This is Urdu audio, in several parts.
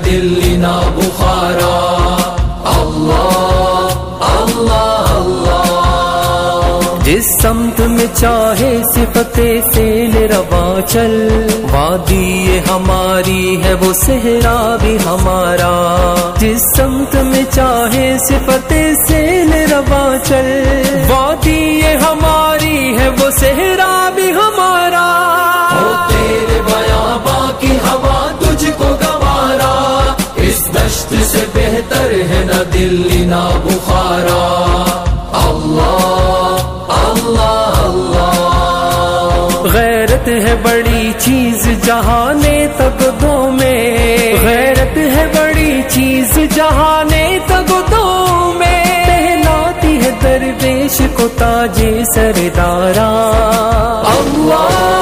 دلی نہ بخارا. اللہ اللہ اللہ. جس سمت میں چاہے صفت سیل رواں چل، وادی یہ ہماری ہے وہ صحرا بھی ہمارا. جس سمت میں چاہے صفت سیل رواں چل، وادی یہ ہماری ہے وہ صحرا بھی ہمارا. ہو تیرے بیاباں کی ہوا تجھ کو گوارا، اس دشت سے بہتر ہے نہ دلی نہ بخارا. اللہ اللہ اللہ. غیرت ہے بڑی چیز جہانے تگدوں میں، غیرت ہے بڑی چیز جہانے تگدوں میں، پہناتی ہے درویش کو تاج سردارا. اللہ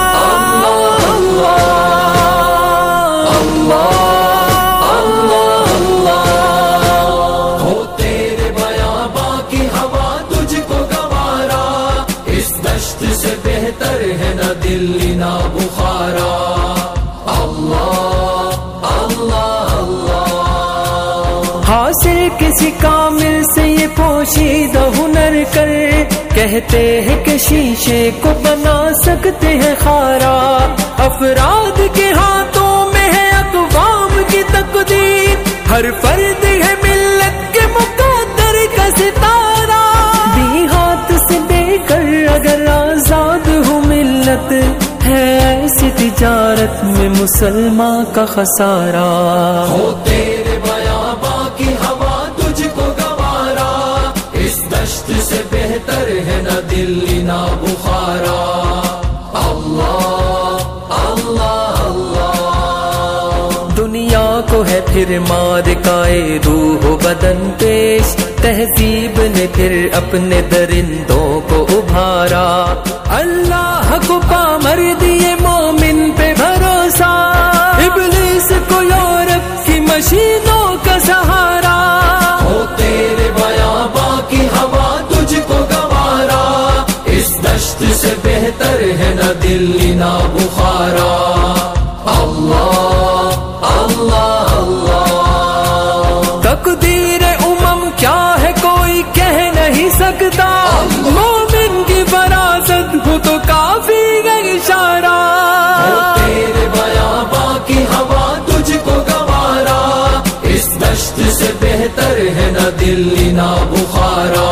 سے بہتر ہے نہ دلی نہ بخارا. اللہ اللہ اللہ. حاصل کسی کامل سے یہ پوشیدہ ہنر کر، کہتے ہیں کہ شیشے کو بنا سکتے ہیں خارا. افراد کے ہاتھوں میں ہے اقوام کی تقدیر، ہر فرد ہے ملت کے مقدر کا ستارہ. بھی ہاتھ سے دے کر اگر آزاد ہو ملت، ہے ایسی تجارت میں مسلمان کا خسارہ. ہو تیرے بیاباں کی ہوا تجھ کو گوارا، اس دشت سے بہتر ہے نہ دلی نہ بخارا. اللہ اللہ اللہ. دنیا کو ہے پھر مارکائے روح و بدن پیش، تہذیب نے پھر اپنے درندوں کو ابھارا. اللہ کو پامر دیے مومن پہ بھروسہ، ابلیس کو یورپ کی مشینوں کا سہارا. ہو تیرے بیاباں کی ہوا تجھ کو گوارا، اس دشت سے بہتر ہے نہ دلی نہ بخارا. اللہ اللہ اللہ. تقدیر امم کیا ہے کوئی کہہ نہیں سکتا، مومن کی فراست ہو تو کافی ہے اشارہ. تیرے بیاباں کی ہوا تجھ کو گوارا، اس دشت سے بہتر ہے نہ دلی نہ بخارا.